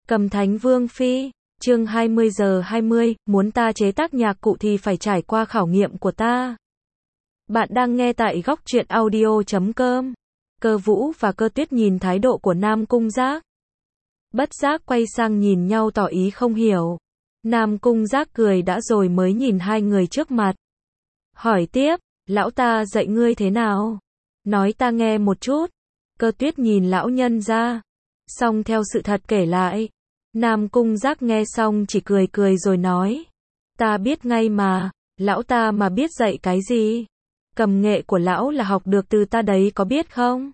Cầm Thánh Vương Phi, chương 20 giờ 20, muốn ta chế tác nhạc cụ thì phải trải qua khảo nghiệm của ta. Bạn đang nghe tại góc truyện audio.com. Cơ Vũ và Cơ Tuyết nhìn thái độ của Nam Cung Giác. Bất giác quay sang nhìn nhau tỏ ý không hiểu. Nam Cung Giác cười đã rồi mới nhìn hai người trước mặt. Hỏi tiếp, lão ta dạy ngươi thế nào? Nói ta nghe một chút. Cơ Tuyết nhìn lão nhân ra. Xong theo sự thật kể lại. Nam Cung Giác nghe xong chỉ cười cười rồi nói. Ta biết ngay mà, lão ta mà biết dạy cái gì? Cầm nghệ của lão là học được từ ta đấy có biết không?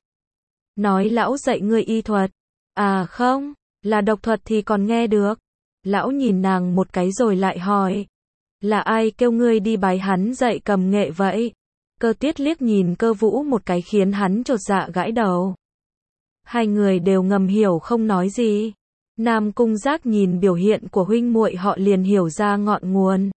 Nói lão dạy ngươi y thuật. À không, là độc thuật thì còn nghe được. Lão nhìn nàng một cái rồi lại hỏi. Là ai kêu ngươi đi bái hắn dạy cầm nghệ vậy? Cơ Tuyết liếc nhìn Cơ Vũ một cái khiến hắn chột dạ gãi đầu. Hai người đều ngầm hiểu không nói gì. Nam Cung Giác nhìn biểu hiện của huynh muội họ liền hiểu ra ngọn nguồn.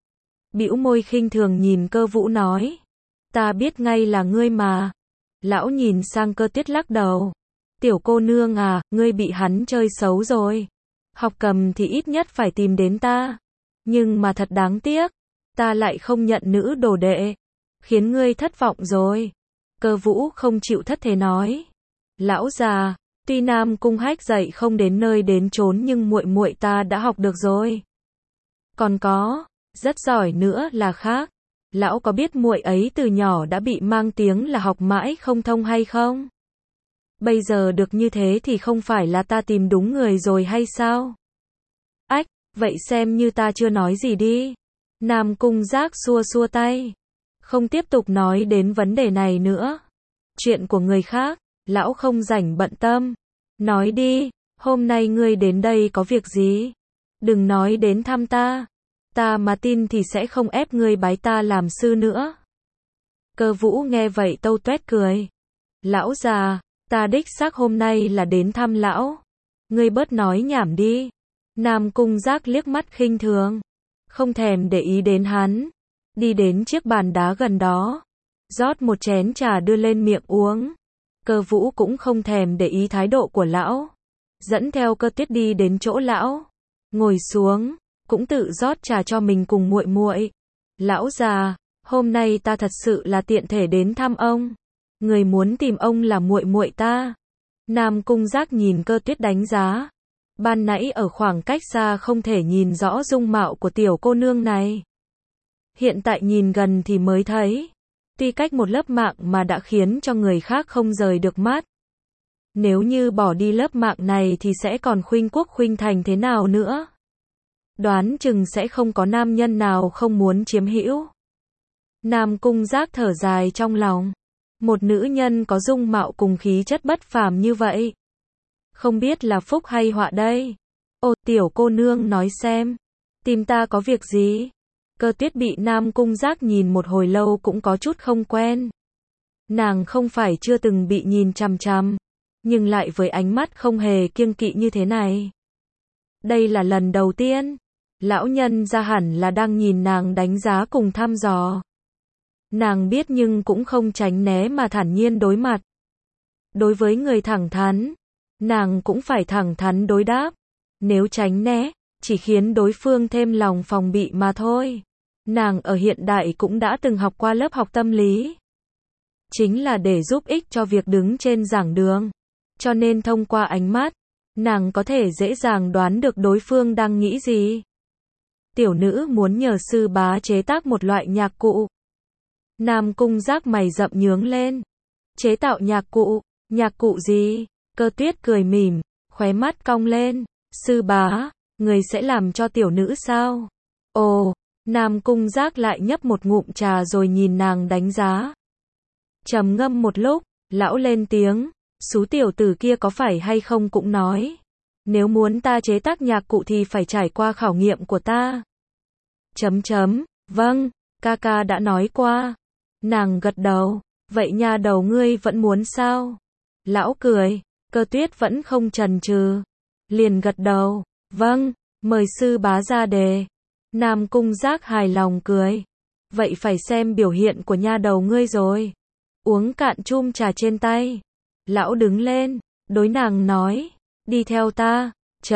Bĩu môi khinh thường nhìn Cơ Vũ nói. Ta biết ngay là ngươi mà. Lão nhìn sang Cơ Tuyết lắc đầu. Tiểu cô nương à, ngươi bị hắn chơi xấu rồi. Học cầm thì ít nhất phải tìm đến ta. Nhưng mà thật đáng tiếc. Ta lại không nhận nữ đồ đệ. Khiến ngươi thất vọng rồi. Cơ Vũ không chịu thất thế nói. Lão già, tuy Nam Cung Hách dạy không đến nơi đến chốn nhưng muội muội ta đã học được rồi. Còn có, rất giỏi nữa là khác. Lão có biết muội ấy từ nhỏ đã bị mang tiếng là học mãi không thông hay không? Bây giờ được như thế thì không phải là ta tìm đúng người rồi hay sao? Ách, vậy xem như ta chưa nói gì đi. Nam Cung Giác xua xua tay. Không tiếp tục nói đến vấn đề này nữa. Chuyện của người khác, lão không rảnh bận tâm. Nói đi, hôm nay ngươi đến đây có việc gì? Đừng nói đến thăm ta. Ta mà tin thì sẽ không ép ngươi bái ta làm sư nữa. Cơ Vũ nghe vậy tâu tuét cười. Lão già, ta đích xác hôm nay là đến thăm lão. Ngươi bớt nói nhảm đi. Nam Cung Giác liếc mắt khinh thường. Không thèm để ý đến hắn. Đi đến chiếc bàn đá gần đó. Rót một chén trà đưa lên miệng uống. Cơ Vũ cũng không thèm để ý thái độ của lão. Dẫn theo Cơ Tuyết đi đến chỗ lão. Ngồi xuống, cũng tự rót trà cho mình cùng muội muội. Lão già, hôm nay ta thật sự là tiện thể đến thăm ông. Người muốn tìm ông là muội muội ta. Nam Cung Giác nhìn Cơ Tuyết đánh giá. Ban nãy ở khoảng cách xa không thể nhìn rõ dung mạo của tiểu cô nương này. Hiện tại nhìn gần thì mới thấy. Tuy cách một lớp mạng mà đã khiến cho người khác không rời được mắt. Nếu như bỏ đi lớp mạng này thì sẽ còn khuynh quốc khuynh thành thế nào nữa? Đoán chừng sẽ không có nam nhân nào không muốn chiếm hữu. Nam Cung Giác thở dài trong lòng. Một nữ nhân có dung mạo cùng khí chất bất phàm như vậy. Không biết là phúc hay họa đây? Ô, tiểu cô nương nói xem. Tìm ta có việc gì? Cơ Tuyết bị Nam Cung Giác nhìn một hồi lâu cũng có chút không quen. Nàng không phải chưa từng bị nhìn chằm chằm, nhưng lại với ánh mắt không hề kiêng kỵ như thế này. Đây là lần đầu tiên. Lão nhân ra hẳn là đang nhìn nàng đánh giá cùng thăm dò. Nàng biết nhưng cũng không tránh né mà thản nhiên đối mặt. Đối với người thẳng thắn, nàng cũng phải thẳng thắn đối đáp. Nếu tránh né, chỉ khiến đối phương thêm lòng phòng bị mà thôi. Nàng ở hiện đại cũng đã từng học qua lớp học tâm lý. Chính là để giúp ích cho việc đứng trên giảng đường. Cho nên thông qua ánh mắt, nàng có thể dễ dàng đoán được đối phương đang nghĩ gì. Tiểu nữ muốn nhờ sư bá chế tác một loại nhạc cụ. Nam Cung Giác mày rậm nhướng lên. Chế tạo nhạc cụ gì? Cơ Tuyết cười mỉm, khóe mắt cong lên. Sư bá, người sẽ làm cho tiểu nữ sao? Ồ, Nam Cung Giác lại nhấp một ngụm trà rồi nhìn nàng đánh giá. Trầm ngâm một lúc, lão lên tiếng. Xú tiểu tử kia có phải hay không cũng nói. Nếu muốn ta chế tác nhạc cụ thì phải trải qua khảo nghiệm của ta. Vâng, ca ca đã nói qua. Nàng gật đầu. Vậy nha đầu ngươi vẫn muốn sao? Lão cười. Cơ Tuyết vẫn không chần chừ. Liền gật đầu. Vâng, mời sư bá ra đề. Nam Cung Giác hài lòng cười. Vậy phải xem biểu hiện của nha đầu ngươi rồi. Uống cạn chum trà trên tay. Lão đứng lên, đối nàng nói. Đi theo ta.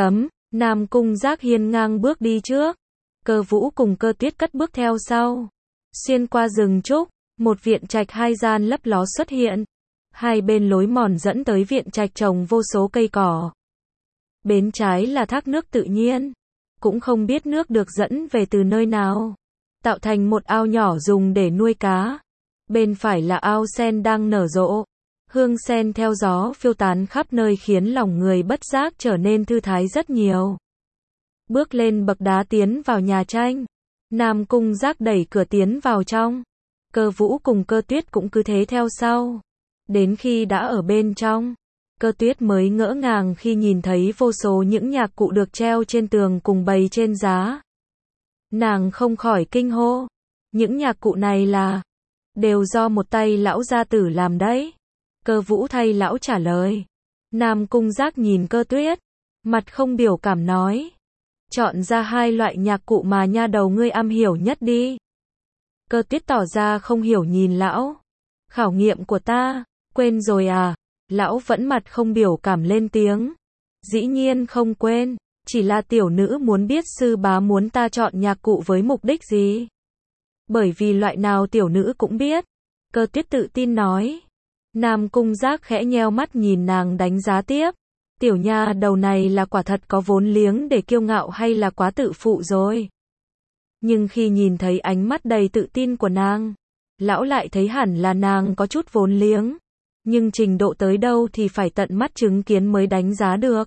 Nam Cung Giác hiên ngang bước đi trước. Cơ Vũ cùng Cơ Tuyết cất bước theo sau. Xuyên qua rừng trúc, một viện trạch hai gian lấp ló xuất hiện. Hai bên lối mòn dẫn tới viện trạch trồng vô số cây cỏ. Bên trái là thác nước tự nhiên. Cũng không biết nước được dẫn về từ nơi nào. Tạo thành một ao nhỏ dùng để nuôi cá. Bên phải là ao sen đang nở rộ. Hương sen theo gió phiêu tán khắp nơi khiến lòng người bất giác trở nên thư thái rất nhiều. Bước lên bậc đá tiến vào nhà tranh. Nam Cung Giác đẩy cửa tiến vào trong. Cơ Vũ cùng Cơ Tuyết cũng cứ thế theo sau. Đến khi đã ở bên trong, Cơ Tuyết mới ngỡ ngàng khi nhìn thấy vô số những nhạc cụ được treo trên tường cùng bày trên giá. Nàng không khỏi kinh hô. Những nhạc cụ này là đều do một tay lão gia tử làm đấy. Cơ Vũ thay lão trả lời. Nam Cung Giác nhìn Cơ Tuyết, mặt không biểu cảm nói. Chọn ra hai loại nhạc cụ mà nha đầu ngươi am hiểu nhất đi. Cơ Tuyết tỏ ra không hiểu nhìn lão. Khảo nghiệm của ta, quên rồi à? Lão vẫn mặt không biểu cảm lên tiếng. Dĩ nhiên không quên, chỉ là tiểu nữ muốn biết sư bá muốn ta chọn nhạc cụ với mục đích gì. Bởi vì loại nào tiểu nữ cũng biết. Cơ Tuyết tự tin nói. Nam Cung Giác khẽ nheo mắt nhìn nàng đánh giá tiếp. Tiểu nha đầu này là quả thật có vốn liếng để kiêu ngạo hay là quá tự phụ rồi. Nhưng khi nhìn thấy ánh mắt đầy tự tin của nàng, lão lại thấy hẳn là nàng có chút vốn liếng. Nhưng trình độ tới đâu thì phải tận mắt chứng kiến mới đánh giá được.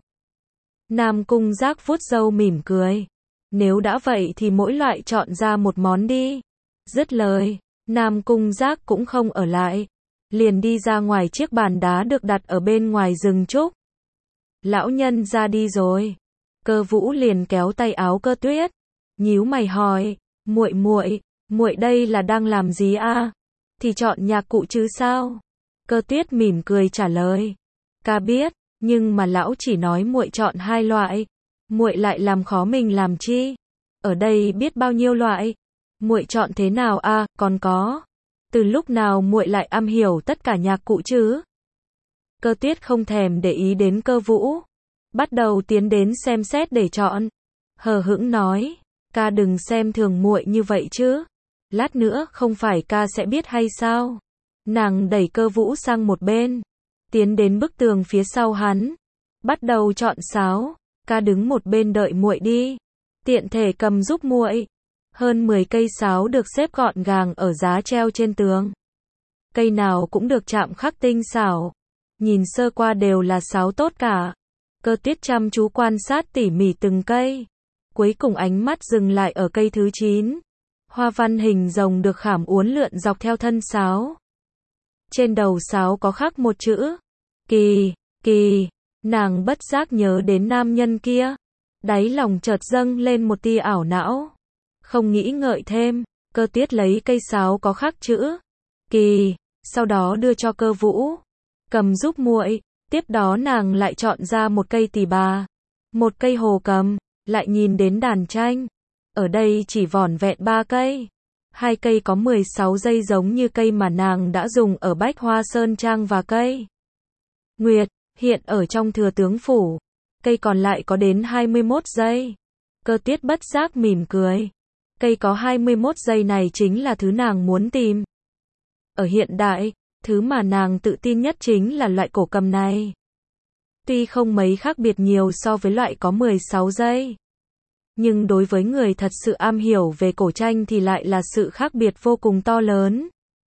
Nam Cung Giác vuốt râu mỉm cười. Nếu đã vậy thì mỗi loại chọn ra một món đi. Dứt lời, Nam Cung Giác cũng không ở lại. Liền đi ra ngoài chiếc bàn đá được đặt ở bên ngoài rừng trúc. Lão nhân ra đi rồi. Cơ Vũ liền kéo tay áo Cơ Tuyết. Nhíu mày hỏi, muội đây là đang làm gì a? Thì chọn nhạc cụ chứ sao? Cơ Tuyết mỉm cười trả lời. Ca biết, nhưng mà lão chỉ nói muội chọn hai loại. Muội lại làm khó mình làm chi? Ở đây biết bao nhiêu loại? Muội chọn thế nào a? Còn có, từ lúc nào muội lại am hiểu tất cả nhạc cụ chứ? Cơ Tuyết không thèm để ý đến Cơ Vũ, bắt đầu tiến đến xem xét để chọn. Hờ hững nói, ca đừng xem thường muội như vậy chứ. Lát nữa không phải ca sẽ biết hay sao? Nàng đẩy Cơ Vũ sang một bên, tiến đến bức tường phía sau hắn, bắt đầu chọn sáo. Ca đứng một bên đợi muội đi, tiện thể cầm giúp muội. Hơn 10 cây sáo được xếp gọn gàng ở giá treo trên tường. Cây nào cũng được chạm khắc tinh xảo. Nhìn sơ qua đều là sáo tốt cả. Cơ Tuyết chăm chú quan sát tỉ mỉ từng cây. Cuối cùng ánh mắt dừng lại ở cây thứ 9. Hoa văn hình rồng được khảm uốn lượn dọc theo thân sáo. Trên đầu sáo có khắc một chữ. Kỳ, kỳ. Nàng bất giác nhớ đến nam nhân kia. Đáy lòng chợt dâng lên một tia ảo não. Không nghĩ ngợi thêm, Cơ Tuyết lấy cây sáo có khắc chữ kỳ, sau đó đưa cho Cơ Vũ. Cầm giúp muội. Tiếp đó nàng lại chọn ra một cây tỳ bà, một cây hồ cầm, lại nhìn đến đàn tranh. Ở đây chỉ vỏn vẹn 3 cây. 2 cây có 16 dây giống như cây mà nàng đã dùng ở Bách Hoa Sơn Trang và cây Nguyệt, hiện ở trong Thừa Tướng Phủ. Cây còn lại có đến 21 dây. Cơ Tuyết bất giác mỉm cười. Cây có 21 dây này chính là thứ nàng muốn tìm. Ở hiện đại, thứ mà nàng tự tin nhất chính là loại cổ cầm này. Tuy không mấy khác biệt nhiều so với loại có 16 dây. Nhưng đối với người thật sự am hiểu về cổ tranh thì lại là sự khác biệt vô cùng to lớn.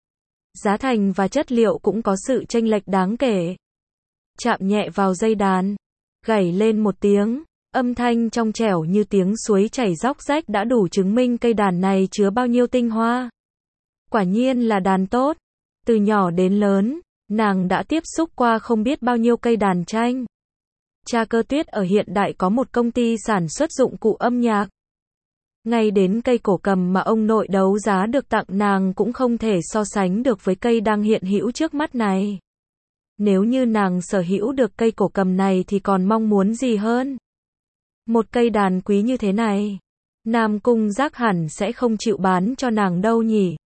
Giá thành và chất liệu cũng có sự chênh lệch đáng kể. Chạm nhẹ vào dây đàn, gảy lên một tiếng, âm thanh trong trẻo như tiếng suối chảy róc rách đã đủ chứng minh cây đàn này chứa bao nhiêu tinh hoa. Quả nhiên là đàn tốt. Từ nhỏ đến lớn, nàng đã tiếp xúc qua không biết bao nhiêu cây đàn tranh. Cha Cơ Tuyết ở hiện đại có một công ty sản xuất dụng cụ âm nhạc. Ngay đến cây cổ cầm mà ông nội đấu giá được tặng nàng cũng không thể so sánh được với cây đang hiện hữu trước mắt này. Nếu như nàng sở hữu được cây cổ cầm này thì còn mong muốn gì hơn? Một cây đàn quý như thế này, Nam Cung Giác hẳn sẽ không chịu bán cho nàng đâu nhỉ.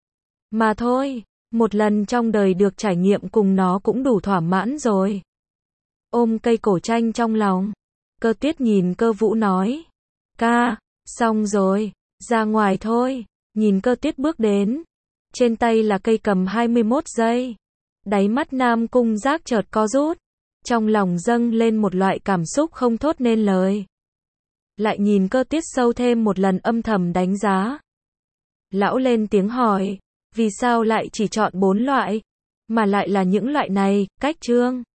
Mà thôi, một lần trong đời được trải nghiệm cùng nó cũng đủ thỏa mãn rồi. Ôm cây cổ tranh trong lòng, Cơ Tiết nhìn Cơ Vũ nói. Ca, xong rồi, ra ngoài thôi. Nhìn Cơ Tiết bước đến. Trên tay là cây cầm 21 giây. Đáy mắt Nam Cung Giác chợt co rút. Trong lòng dâng lên một loại cảm xúc không thốt nên lời. Lại nhìn Cơ Tiết sâu thêm một lần âm thầm đánh giá. Lão lên tiếng hỏi. Vì sao lại chỉ chọn 4 loại? Mà lại là những loại này, Cách Trương.